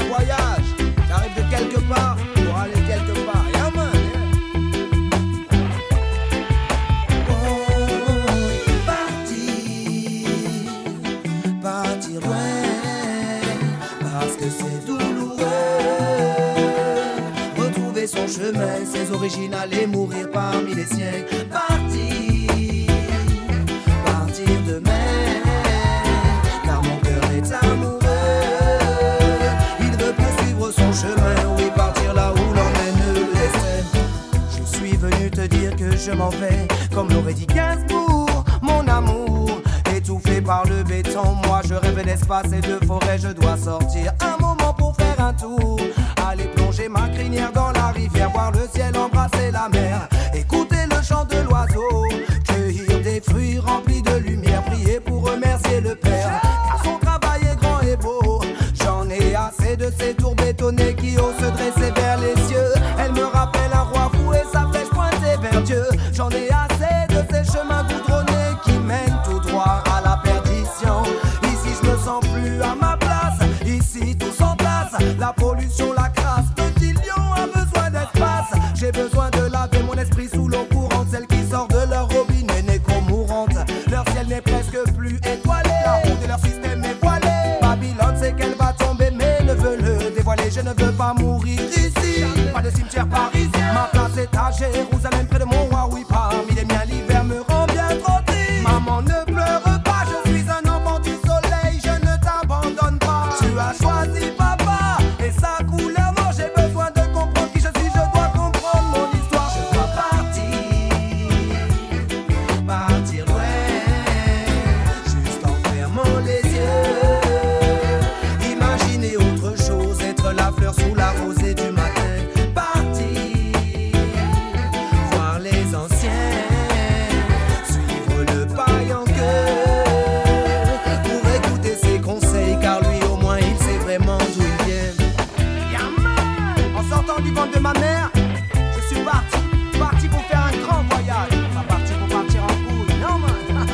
voyage. J'arrive de quelque part pour aller quelque part. Yeah, man, partir loin, parce que c'est douloureux. Retrouver son chemin, ses origines, aller mourir parmi les siens. Partir demain, car mon cœur est amoureux. Il veut poursuivre son chemin, oui, partir là où l'emmène le destin. Je suis venu te dire que je m'en vais, comme l'aurait dit Gainsbourg, mon amour. Étouffé par le béton, moi je rêve d'espace et de forêt. Je dois sortir un moment pour faire un tour, aller plonger ma crinière dans la rivière, voir le ciel, embrasser la mer, écouter le chant de l'oiseau, cueillir des fruits remplis de lumière, prier pour remercier le Père, car son travail est grand et beau. J'en ai assez de ces tours bétonnés qui osent se dresser vers les cieux. Elle me rappelle un roi fou et sa flèche pointée vers Dieu. J'en ai assez de ces chemins goudronnés qui mènent tout droit à la perdition. Ici je me sens plus à ma place, ici tout s'entasse, la pollution, la crasse. Petit lion a besoin d'espace, j'ai besoin de laver mon esprit sous l'eau courante. Celle qui sort de leur robinet n'est qu'au-mourante. Leur ciel n'est presque plus étoilé, la route de leur système est voilée. Babylone sait qu'elle va tomber mais ne veut le dévoiler. Je ne veux pas mourir ici, pas de cimetière parisien. Ma place est à Jérusalem près de mon roi, oui, parmi les miens l'hiver me rend bien trop triste. Maman ne pleure pas, je suis un enfant du soleil, je ne t'abandonne pas. Tu as choisi papa et sa couleur noire. J'ai besoin de comprendre qui je suis, je dois comprendre mon histoire. Je dois partir loin, juste en fermant les yeux. Imaginer autre chose, être la fleur sous la rosée du matin. Voir les anciens, suivre le paille en queue, pour écouter ses conseils, car lui au moins il sait vraiment d'où il vient. Yaman, en sortant du ventre de ma mère, je suis parti pour faire un grand voyage. Pas parti pour partir en couille, non man.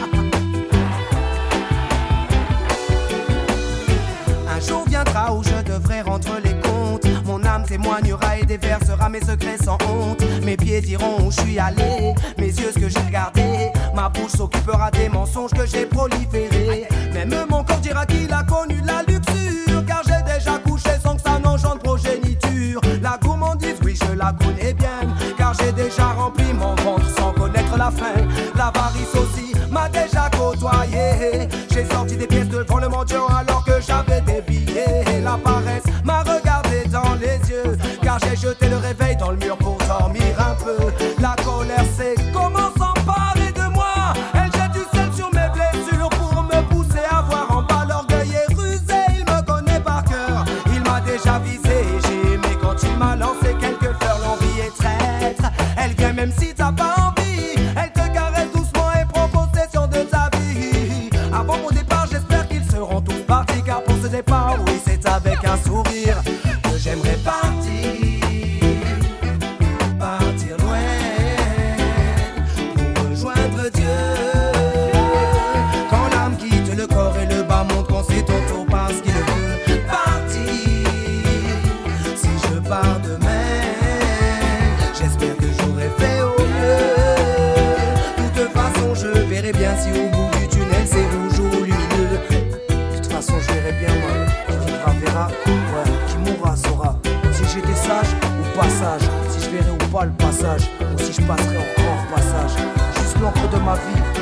Un jour viendra où je devrais rendre les comptes. Mon âme témoignera et déversera mes secrets sans honte. Mes pieds diront où je suis allé, mes yeux ce que j'ai regardé. Ma bouche s'occupera des mensonges que j'ai proliférés. Même mon corps dira qu'il a connu la luxure, car j'ai déjà couché sans que ça n'engendre progéniture. La gourmandise, oui je la connais bien, car j'ai déjà rempli mon ventre sans connaître la faim. L'avarice aussi m'a déjà côtoyé. J'ai sorti des pièces devant le mendiant alors que j'avais des billets. La paresse m'a regardé dans les yeux, car j'ai jeté le réveil dans le mur pour dormir un peu. La colère c'est comment s'emparer de moi. Elle jette du sel sur mes blessures pour me pousser à voir en bas. L'orgueil est rusé, il me connaît par cœur. Il m'a déjà visé et j'ai aimé quand il m'a lancé quelques fleurs. L'envie est traître, elle vient même si t'as pas envie. Elle te caresse doucement et prend possession de ta vie. Avant mon départ j'espère qu'ils seront tous partis, car pour ce départ oui c'est avec un sourire que j'aimerais partir loin, pour rejoindre Dieu. Quand l'âme quitte le corps et le bas monde, qu'on c'est ton tour parce qu'il veut partir. Si je pars demain, j'espère que j'aurai fait au mieux. De toute façon je verrai bien si au bout du tunnel c'est rouge ou lumineux. De toute façon je verrai bien moi, qui vivra verra, ouais, qui mourra saura. Si j'étais sage ou pas sage, si je verrai ou pas le passage, ou si je passerai encore passage. Juste l'encre de ma vie